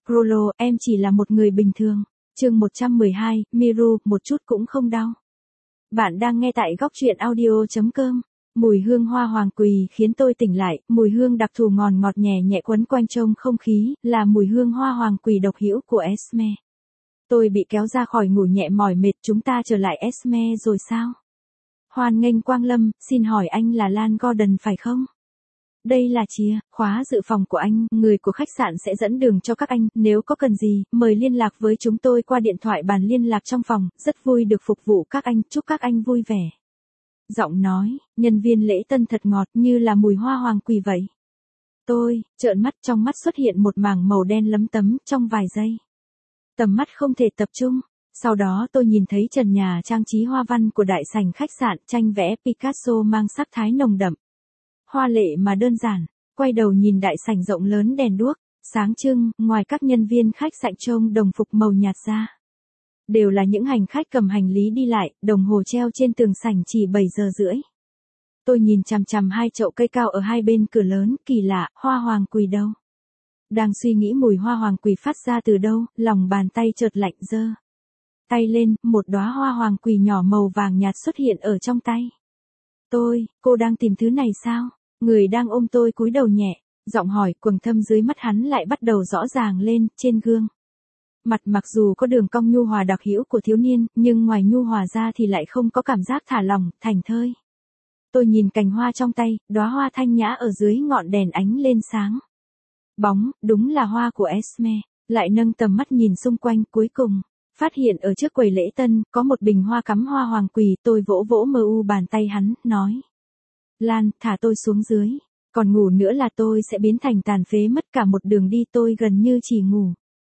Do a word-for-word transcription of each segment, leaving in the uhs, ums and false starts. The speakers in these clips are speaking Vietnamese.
Prolo, em chỉ là một người bình thường. Chương một trăm mười hai, Miru, một chút cũng không đau. Bạn đang nghe tại góc truyện audio chấm com. Mùi hương hoa hoàng quỳ khiến tôi tỉnh lại, mùi hương đặc thù ngọt ngọt nhẹ nhẹ quấn quanh trong không khí, là mùi hương hoa hoàng quỳ độc hữu của Esme. Tôi bị kéo ra khỏi ngủ nhẹ mỏi mệt, chúng ta trở lại Esme rồi sao? Hoan nghênh quang lâm, xin hỏi anh là Lan Gordon phải không? Đây là chìa khóa dự phòng của anh, người của khách sạn sẽ dẫn đường cho các anh, nếu có cần gì, mời liên lạc với chúng tôi qua điện thoại bàn liên lạc trong phòng, rất vui được phục vụ các anh, chúc các anh vui vẻ. Giọng nói, nhân viên lễ tân thật ngọt như là mùi hoa hoàng quỳ vậy. Tôi, trợn mắt, trong mắt xuất hiện một mảng màu đen lấm tấm trong vài giây. Tầm mắt không thể tập trung. Sau đó tôi nhìn thấy trần nhà trang trí hoa văn của đại sảnh khách sạn, tranh vẽ Picasso mang sắc thái nồng đậm. Hoa lệ mà đơn giản, quay đầu nhìn đại sảnh rộng lớn đèn đuốc, sáng trưng, ngoài các nhân viên khách sạn trông đồng phục màu nhạt ra. Đều là những hành khách cầm hành lý đi lại, đồng hồ treo trên tường sảnh chỉ bảy giờ rưỡi. Tôi nhìn chằm chằm hai chậu cây cao ở hai bên cửa lớn, kỳ lạ, hoa hoàng quỳ đâu? Đang suy nghĩ mùi hoa hoàng quỳ phát ra từ đâu, lòng bàn tay chợt lạnh giơ tay lên, một đóa hoa hoàng quỳ nhỏ màu vàng nhạt xuất hiện ở trong tay. Tôi, cô đang tìm thứ này sao? Người đang ôm tôi cúi đầu nhẹ, giọng hỏi quầng thâm dưới mắt hắn lại bắt đầu rõ ràng lên, trên gương. Mặt mặc dù có đường cong nhu hòa đặc hữu của thiếu niên, nhưng ngoài nhu hòa ra thì lại không có cảm giác thả lỏng, thảnh thơi. Tôi nhìn cành hoa trong tay, đóa hoa thanh nhã ở dưới ngọn đèn ánh lên sáng bóng, đúng là hoa của Esme. Lại nâng tầm mắt nhìn xung quanh, cuối cùng phát hiện ở trước quầy lễ tân, có một bình hoa cắm hoa hoàng quỳ. Tôi vỗ vỗ mờ u bàn tay hắn, nói. Lan, thả tôi xuống dưới. Còn ngủ nữa là tôi sẽ biến thành tàn phế mất cả một đường đi. Tôi gần như chỉ ngủ.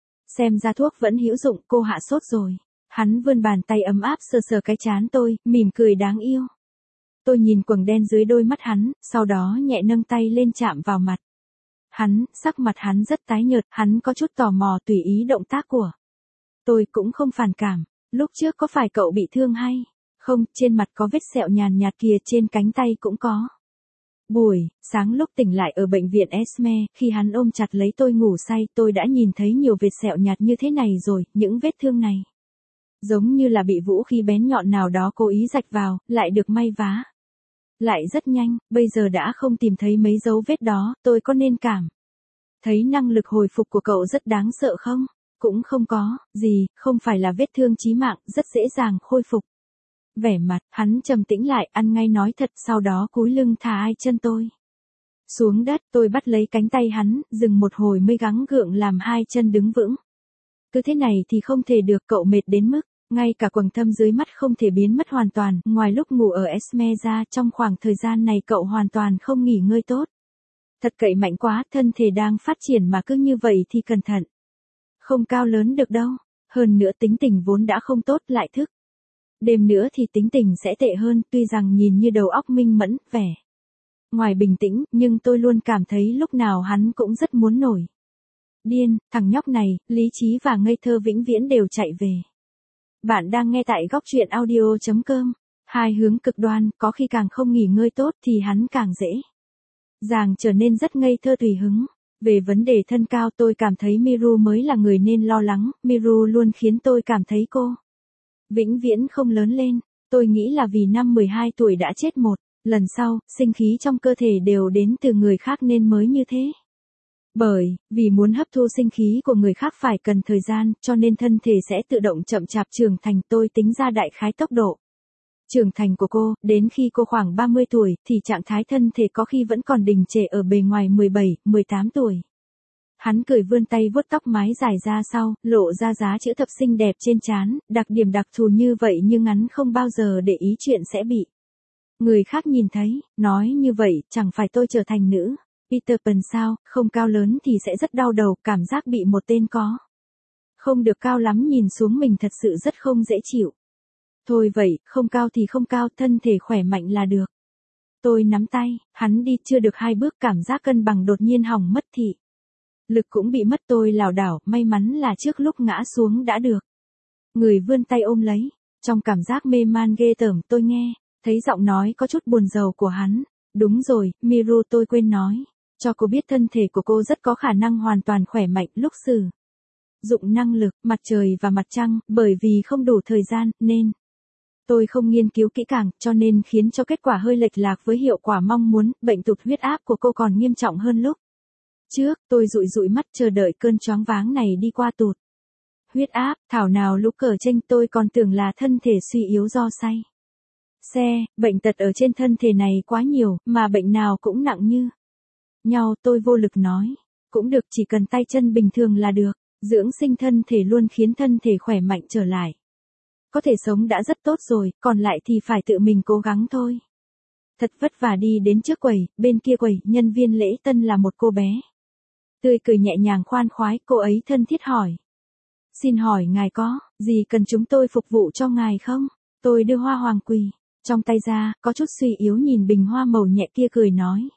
Xem ra thuốc vẫn hữu dụng, cô hạ sốt rồi. Hắn vươn bàn tay ấm áp sờ sờ cái trán tôi, mỉm cười đáng yêu. Tôi nhìn quầng đen dưới đôi mắt hắn, sau đó nhẹ nâng tay lên chạm vào mặt. Hắn, sắc mặt hắn rất tái nhợt, hắn có chút tò mò tùy ý động tác của. Tôi cũng không phản cảm, lúc trước có phải cậu bị thương hay? Không, trên mặt có vết sẹo nhàn nhạt kìa, trên cánh tay cũng có. Buổi sáng lúc tỉnh lại ở bệnh viện Esme, khi hắn ôm chặt lấy tôi ngủ say, tôi đã nhìn thấy nhiều vết sẹo nhạt như thế này rồi, những vết thương này. Giống như là bị vũ khí bén nhọn nào đó cố ý rạch vào, lại được may vá. Lại rất nhanh, bây giờ đã không tìm thấy mấy dấu vết đó, tôi có nên cảm thấy năng lực hồi phục của cậu rất đáng sợ không? Cũng không có, gì, không phải là vết thương chí mạng, rất dễ dàng khôi phục. Vẻ mặt, hắn trầm tĩnh lại, ăn ngay nói thật, sau đó cúi lưng thả hai chân tôi xuống đất. Tôi bắt lấy cánh tay hắn, dừng một hồi mới gắng gượng làm hai chân đứng vững. Cứ thế này thì không thể được, cậu mệt đến mức ngay cả quầng thâm dưới mắt không thể biến mất hoàn toàn. Ngoài lúc ngủ ở Esme ra, trong khoảng thời gian này cậu hoàn toàn không nghỉ ngơi tốt. Thật cậy mạnh quá, thân thể đang phát triển mà cứ như vậy thì cẩn thận. Không cao lớn được đâu. Hơn nữa tính tình vốn đã không tốt, lại thức đêm nữa thì tính tình sẽ tệ hơn. Tuy rằng nhìn như đầu óc minh mẫn, vẻ ngoài bình tĩnh, nhưng tôi luôn cảm thấy lúc nào hắn cũng rất muốn nổi điên. Thằng nhóc này, lý trí và ngây thơ vĩnh viễn đều chạy về. Bạn đang nghe tại góc truyện audio chấm com. Hai hướng cực đoan, có khi càng không nghỉ ngơi tốt thì hắn càng dễ dàng trở nên rất ngây thơ tùy hứng. Về vấn đề thân cao, tôi cảm thấy Miru mới là người nên lo lắng. Miru luôn khiến tôi cảm thấy cô vĩnh viễn không lớn lên. Tôi nghĩ là vì năm mười hai tuổi đã chết một lần sau, sinh khí trong cơ thể đều đến từ người khác nên mới như thế. Bởi vì muốn hấp thu sinh khí của người khác phải cần thời gian, cho nên thân thể sẽ tự động chậm chạp trưởng thành. Tôi tính ra đại khái tốc độ trưởng thành của cô, đến khi cô khoảng ba mươi tuổi, thì trạng thái thân thể có khi vẫn còn đình trệ ở bề ngoài mười bảy, mười tám tuổi. Hắn cười vươn tay vuốt tóc mái dài ra sau, lộ ra giá chữ thập xinh đẹp trên trán. Đặc điểm đặc thù như vậy nhưng hắn không bao giờ để ý chuyện sẽ bị người khác nhìn thấy. Nói như vậy, chẳng phải tôi trở thành nữ Peter Pan sao? Không cao lớn thì sẽ rất đau đầu, cảm giác bị một tên có không được cao lắm nhìn xuống mình thật sự rất không dễ chịu. Thôi vậy, không cao thì không cao, thân thể khỏe mạnh là được. Tôi nắm tay, hắn đi chưa được hai bước, cảm giác cân bằng đột nhiên hỏng mất, thị lực cũng bị mất. Tôi lảo đảo, may mắn là trước lúc ngã xuống đã được người vươn tay ôm lấy. Trong cảm giác mê man ghê tởm, tôi nghe thấy giọng nói có chút buồn rầu của hắn. Đúng rồi, Miru, tôi quên nói cho cô biết thân thể của cô rất có khả năng hoàn toàn khỏe mạnh lúc xử dụng năng lực, mặt trời và mặt trăng, bởi vì không đủ thời gian, nên tôi không nghiên cứu kỹ càng, cho nên khiến cho kết quả hơi lệch lạc với hiệu quả mong muốn, bệnh tụt huyết áp của cô còn nghiêm trọng hơn lúc trước, tôi dụi dụi mắt chờ đợi cơn choáng váng này đi qua tụt huyết áp, thảo nào lúc cờ tranh tôi còn tưởng là thân thể suy yếu do say xe, bệnh tật ở trên thân thể này quá nhiều, mà bệnh nào cũng nặng như nhau, tôi vô lực nói. Cũng được, chỉ cần tay chân bình thường là được, dưỡng sinh thân thể luôn khiến thân thể khỏe mạnh trở lại. Có thể sống đã rất tốt rồi, còn lại thì phải tự mình cố gắng thôi. Thật vất vả đi đến trước quầy, bên kia quầy, nhân viên lễ tân là một cô bé. Tươi cười nhẹ nhàng khoan khoái, cô ấy thân thiết hỏi. Xin hỏi ngài có gì cần chúng tôi phục vụ cho ngài không? Tôi đưa hoa hoàng quỳ trong tay ra, có chút suy yếu nhìn bình hoa màu nhẹ kia cười nói.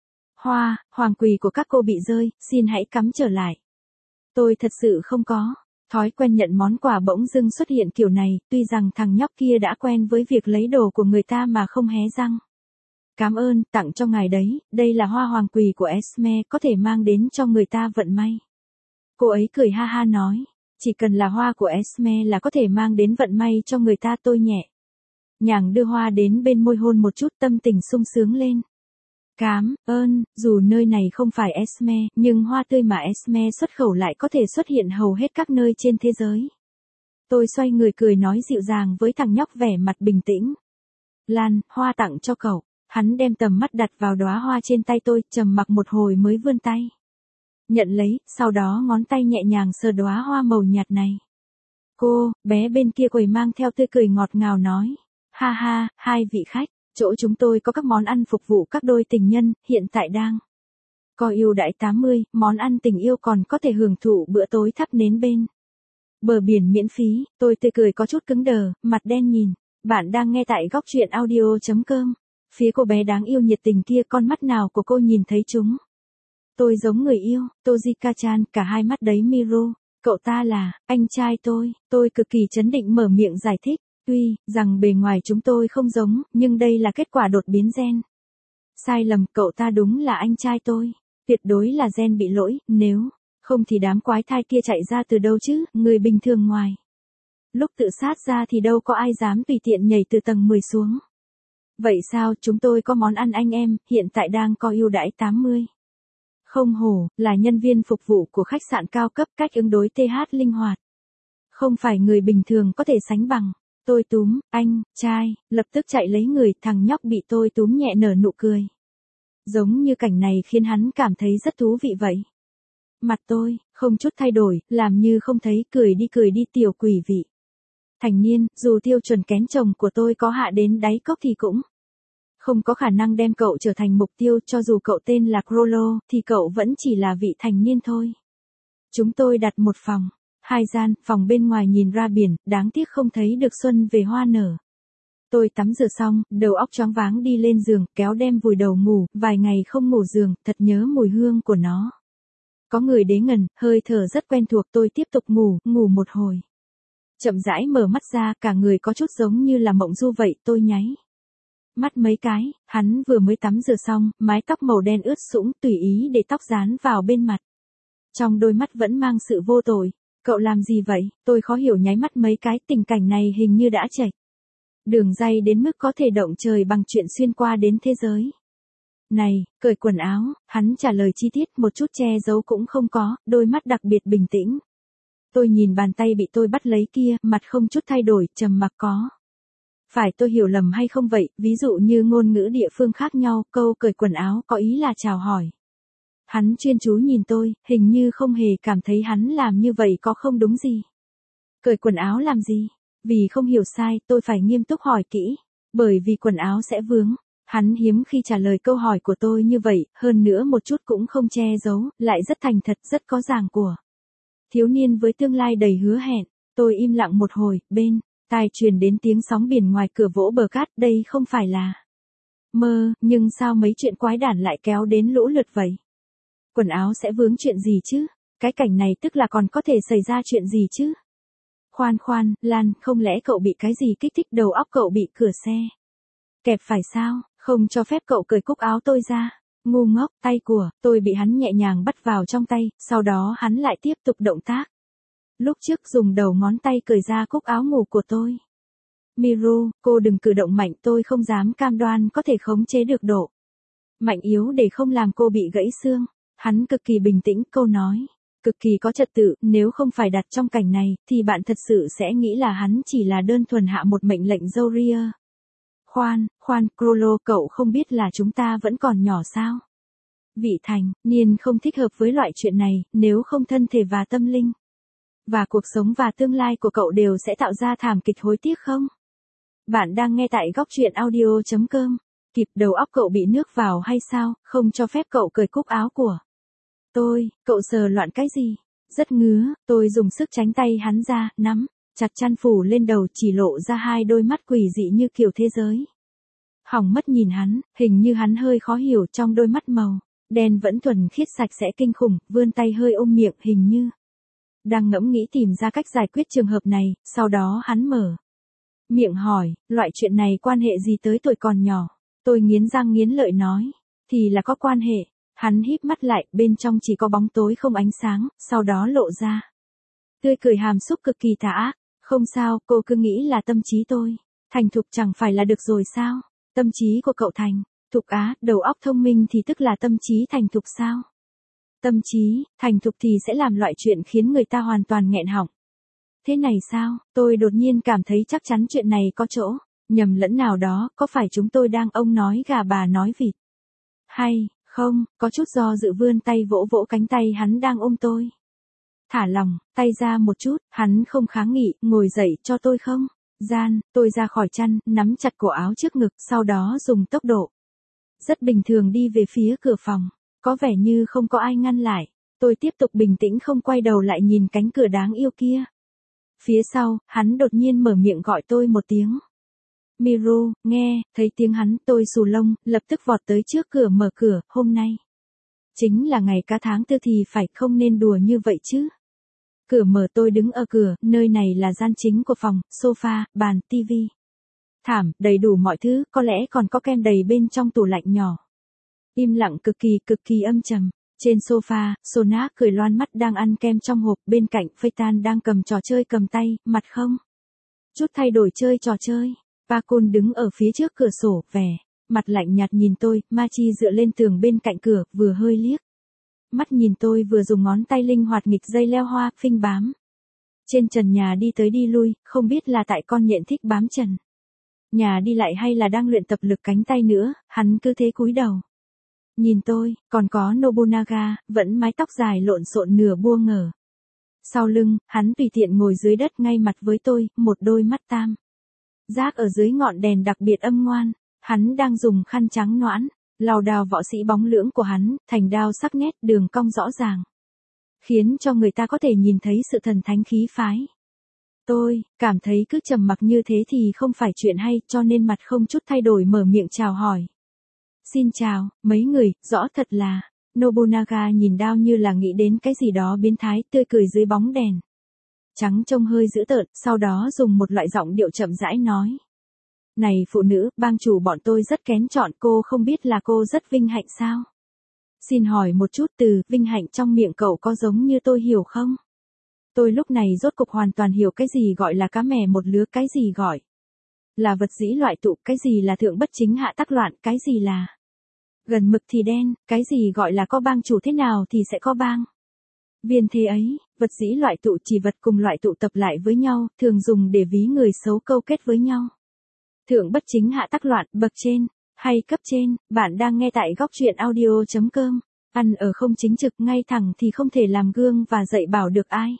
Hoa, hoàng quỳ của các cô bị rơi, xin hãy cắm trở lại. Tôi thật sự không có thói quen nhận món quà bỗng dưng xuất hiện kiểu này, tuy rằng thằng nhóc kia đã quen với việc lấy đồ của người ta mà không hé răng. Cảm ơn, tặng cho ngài đấy, đây là hoa hoàng quỳ của Esme, có thể mang đến cho người ta vận may. Cô ấy cười ha ha nói, chỉ cần là hoa của Esme là có thể mang đến vận may cho người ta. Tôi nhẹ nhàng đưa hoa đến bên môi hôn một chút, tâm tình sung sướng lên. Cám ơn, dù nơi này không phải Esme, nhưng hoa tươi mà Esme xuất khẩu lại có thể xuất hiện hầu hết các nơi trên thế giới. Tôi xoay người cười nói dịu dàng với thằng nhóc vẻ mặt bình tĩnh. Lan, hoa tặng cho cậu. Hắn đem tầm mắt đặt vào đóa hoa trên tay tôi, trầm mặc một hồi mới vươn tay. Nhận lấy, sau đó ngón tay nhẹ nhàng sờ đóa hoa màu nhạt này. Cô, bé bên kia quầy mang theo tươi cười ngọt ngào nói. Ha ha, hai vị khách, chỗ chúng tôi có các món ăn phục vụ các đôi tình nhân, hiện tại đang có ưu đãi tám mươi, món ăn tình yêu còn có thể hưởng thụ bữa tối thắp nến bên bờ biển miễn phí. Tôi tươi cười có chút cứng đờ, mặt đen nhìn. Bạn đang nghe tại góc truyện audio chấm com. Phía cô bé đáng yêu nhiệt tình kia, con mắt nào của cô nhìn thấy chúng? Tôi giống người yêu, Tojika-chan, cả hai mắt đấy Miru. Cậu ta là anh trai tôi. Tôi cực kỳ chấn định mở miệng giải thích. Tuy rằng bề ngoài chúng tôi không giống, nhưng đây là kết quả đột biến gen. Sai lầm, cậu ta đúng là anh trai tôi. Tuyệt đối là gen bị lỗi, nếu không thì đám quái thai kia chạy ra từ đâu chứ, người bình thường ngoài lúc tự sát ra thì đâu có ai dám tùy tiện nhảy từ tầng mười xuống. Vậy sao, chúng tôi có món ăn anh em, hiện tại đang có ưu đãi tám mươi. Không hổ, là nhân viên phục vụ của khách sạn cao cấp, cách ứng đối th linh hoạt. Không phải người bình thường có thể sánh bằng. Tôi túm, anh, trai, lập tức chạy lấy người, thằng nhóc bị tôi túm nhẹ nở nụ cười. Giống như cảnh này khiến hắn cảm thấy rất thú vị vậy. Mặt tôi, không chút thay đổi, làm như không thấy, cười đi cười đi tiểu quỷ vị. Thành niên, dù tiêu chuẩn kén chồng của tôi có hạ đến đáy cốc thì cũng không có khả năng đem cậu trở thành mục tiêu, cho dù cậu tên là Crollo, thì cậu vẫn chỉ là vị thành niên thôi. Chúng tôi đặt một phòng, hai gian, phòng bên ngoài nhìn ra biển, đáng tiếc không thấy được xuân về hoa nở. Tôi tắm rửa xong, đầu óc choáng váng đi lên giường, kéo đem vùi đầu ngủ, vài ngày không ngủ giường, thật nhớ mùi hương của nó. Có người đế ngần, hơi thở rất quen thuộc, tôi tiếp tục ngủ, ngủ một hồi. Chậm rãi mở mắt ra, cả người có chút giống như là mộng du vậy, tôi nháy mắt mấy cái, hắn vừa mới tắm rửa xong, mái tóc màu đen ướt sũng, tùy ý để tóc dán vào bên mặt. Trong đôi mắt vẫn mang sự vô tội. Cậu làm gì vậy? Tôi khó hiểu nháy mắt mấy cái, tình cảnh này hình như đã chệch đường ray đến mức có thể động trời bằng chuyện xuyên qua đến thế giới này. Cởi quần áo, hắn trả lời chi tiết, một chút che giấu cũng không có, đôi mắt đặc biệt bình tĩnh. Tôi nhìn bàn tay bị tôi bắt lấy kia, mặt không chút thay đổi, trầm mặc. Có phải tôi hiểu lầm hay không vậy? Ví dụ như ngôn ngữ địa phương khác nhau, câu cởi quần áo có ý là chào hỏi. Hắn chuyên chú nhìn tôi, hình như không hề cảm thấy hắn làm như vậy có không đúng gì. Cởi quần áo làm gì? Vì không hiểu sai, tôi phải nghiêm túc hỏi kỹ. Bởi vì quần áo sẽ vướng. Hắn hiếm khi trả lời câu hỏi của tôi như vậy, hơn nữa một chút cũng không che giấu, lại rất thành thật, rất có dáng của thiếu niên với tương lai đầy hứa hẹn. Tôi im lặng một hồi, bên tai truyền đến tiếng sóng biển ngoài cửa vỗ bờ cát, đây không phải là mơ, nhưng sao mấy chuyện quái đản lại kéo đến lũ lượt vậy? Quần áo sẽ vướng chuyện gì chứ? Cái cảnh này tức là còn có thể xảy ra chuyện gì chứ? Khoan khoan, Lan, không lẽ cậu bị cái gì kích thích, đầu óc cậu bị cửa xe kẹp phải sao? Không cho phép cậu cởi cúc áo tôi ra. Ngu ngốc, tay của tôi bị hắn nhẹ nhàng bắt vào trong tay, sau đó hắn lại tiếp tục động tác. Lúc trước dùng đầu ngón tay cởi ra cúc áo ngủ của tôi. Miru, cô đừng cử động mạnh, tôi không dám cam đoan có thể khống chế được độ mạnh yếu để không làm cô bị gãy xương. Hắn cực kỳ bình tĩnh, câu nói cực kỳ có trật tự, nếu không phải đặt trong cảnh này, thì bạn thật sự sẽ nghĩ là hắn chỉ là đơn thuần hạ một mệnh lệnh Zoria. Khoan, khoan, Crollo, cậu không biết là chúng ta vẫn còn nhỏ sao? Vị thành niên không thích hợp với loại chuyện này, nếu không thân thể và tâm linh và cuộc sống và tương lai của cậu đều sẽ tạo ra thảm kịch hối tiếc không? Bạn đang nghe tại góc truyện audio chấm com. Kịp đầu óc cậu bị nước vào hay sao, không cho phép cậu cởi cúc áo của tôi, cậu sờ loạn cái gì? Rất ngứa, tôi dùng sức tránh tay hắn ra, nắm chặt chăn phủ lên đầu, chỉ lộ ra hai đôi mắt quỷ dị như kiểu thế giới. Hỏng mất nhìn hắn, hình như hắn hơi khó hiểu, trong đôi mắt màu đen vẫn thuần khiết sạch sẽ kinh khủng, vươn tay hơi ôm miệng, hình như đang ngẫm nghĩ tìm ra cách giải quyết trường hợp này. Sau đó hắn mở miệng hỏi, loại chuyện này quan hệ gì tới tuổi còn nhỏ? Tôi nghiến răng nghiến lợi nói, thì là có quan hệ. Hắn híp mắt lại, bên trong chỉ có bóng tối không ánh sáng, sau đó lộ ra tươi cười hàm xúc cực kỳ tà ác. Không sao, cô cứ nghĩ là tâm trí tôi thành thục chẳng phải là được rồi sao? Tâm trí của cậu thành thục á, đầu óc thông minh thì tức là tâm trí thành thục sao? Tâm trí thành thục thì sẽ làm loại chuyện khiến người ta hoàn toàn nghẹn họng. Thế này sao? Tôi đột nhiên cảm thấy chắc chắn chuyện này có chỗ nhầm lẫn nào đó, có phải chúng tôi đang ông nói gà bà nói vịt? Hay không, có chút do dự vươn tay vỗ vỗ cánh tay hắn đang ôm tôi. Thả lỏng tay ra một chút, hắn không kháng nghị, ngồi dậy cho tôi không? Gian, tôi ra khỏi chăn, nắm chặt cổ áo trước ngực, sau đó dùng tốc độ rất bình thường đi về phía cửa phòng. Có vẻ như không có ai ngăn lại. Tôi tiếp tục bình tĩnh không quay đầu lại nhìn cánh cửa đáng yêu kia. Phía sau, hắn đột nhiên mở miệng gọi tôi một tiếng. Miru, nghe, thấy tiếng hắn, tôi xù lông, lập tức vọt tới trước cửa mở cửa. Hôm nay chính là ngày cá tháng tư thì phải, không nên đùa như vậy chứ. Cửa mở, tôi đứng ở cửa, nơi này là gian chính của phòng, sofa, bàn, tivi, thảm, đầy đủ mọi thứ, có lẽ còn có kem đầy bên trong tủ lạnh nhỏ. Im lặng cực kỳ, cực kỳ âm trầm. Trên sofa, Sona cười loan mắt đang ăn kem trong hộp, bên cạnh Phaeton đang cầm trò chơi cầm tay, mặt không chút thay đổi chơi trò chơi. Pakun đứng ở phía trước cửa sổ, vẻ mặt lạnh nhạt nhìn tôi. Machi dựa lên tường bên cạnh cửa, vừa hơi liếc mắt nhìn tôi, vừa dùng ngón tay linh hoạt nghịch dây leo hoa, phinh bám trên trần nhà đi tới đi lui, không biết là tại con nhện thích bám trần nhà đi lại hay là đang luyện tập lực cánh tay nữa. Hắn cứ thế cúi đầu nhìn tôi, còn có Nobunaga, vẫn mái tóc dài lộn xộn nửa buông ngờ sau lưng, hắn tùy tiện ngồi dưới đất ngay mặt với tôi, một đôi mắt tam giác ở dưới ngọn đèn đặc biệt âm ngoan. Hắn đang dùng khăn trắng noãn lau đao võ sĩ bóng lưỡng của hắn, thành đao sắc nét, đường cong rõ ràng, khiến cho người ta có thể nhìn thấy sự thần thánh khí phái. Tôi cảm thấy cứ trầm mặc như thế thì không phải chuyện hay, cho nên mặt không chút thay đổi mở miệng chào hỏi. Xin chào, mấy người, rõ thật là. Nobunaga nhìn đao như là nghĩ đến cái gì đó biến thái, tươi cười dưới bóng đèn trắng trông hơi dữ tợn, sau đó dùng một loại giọng điệu chậm rãi nói. Này phụ nữ, bang chủ bọn tôi rất kén chọn, cô không biết là cô rất vinh hạnh sao? Xin hỏi một chút, từ vinh hạnh trong miệng cậu có giống như tôi hiểu không? Tôi lúc này rốt cục hoàn toàn hiểu cái gì gọi là cá mè một lứa, cái gì gọi là vật dĩ loại tụ, cái gì là thượng bất chính hạ tắc loạn, cái gì là gần mực thì đen, cái gì gọi là có bang chủ thế nào thì sẽ có bang viên thế ấy. Vật dĩ loại tụ chỉ vật cùng loại tụ tập lại với nhau, thường dùng để ví người xấu câu kết với nhau. Thượng bất chính hạ tắc loạn, bậc trên hay cấp trên. Bạn đang nghe tại góc truyện audio chấm com. Ăn ở không chính trực, ngay thẳng thì không thể làm gương và dạy bảo được ai.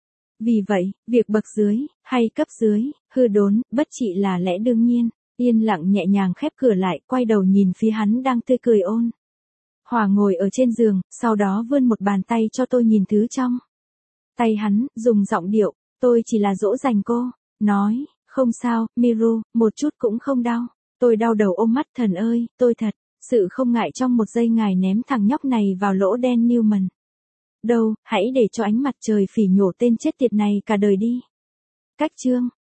Vì vậy, việc bậc dưới hay cấp dưới hư đốn bất trị là lẽ đương nhiên. Yên lặng nhẹ nhàng khép cửa lại, quay đầu nhìn phía hắn đang tươi cười ôn hòa ngồi ở trên giường, sau đó vươn một bàn tay cho tôi nhìn thứ trong tay hắn, dùng giọng điệu, tôi chỉ là dỗ dành cô, nói, không sao, Miru, một chút cũng không đau. Tôi đau đầu ôm mắt, thần ơi, tôi thật sự không ngại trong một giây ngài ném thằng nhóc này vào lỗ đen Newman. Đâu, hãy để cho ánh mặt trời phỉ nhổ tên chết tiệt này cả đời đi. Cách chương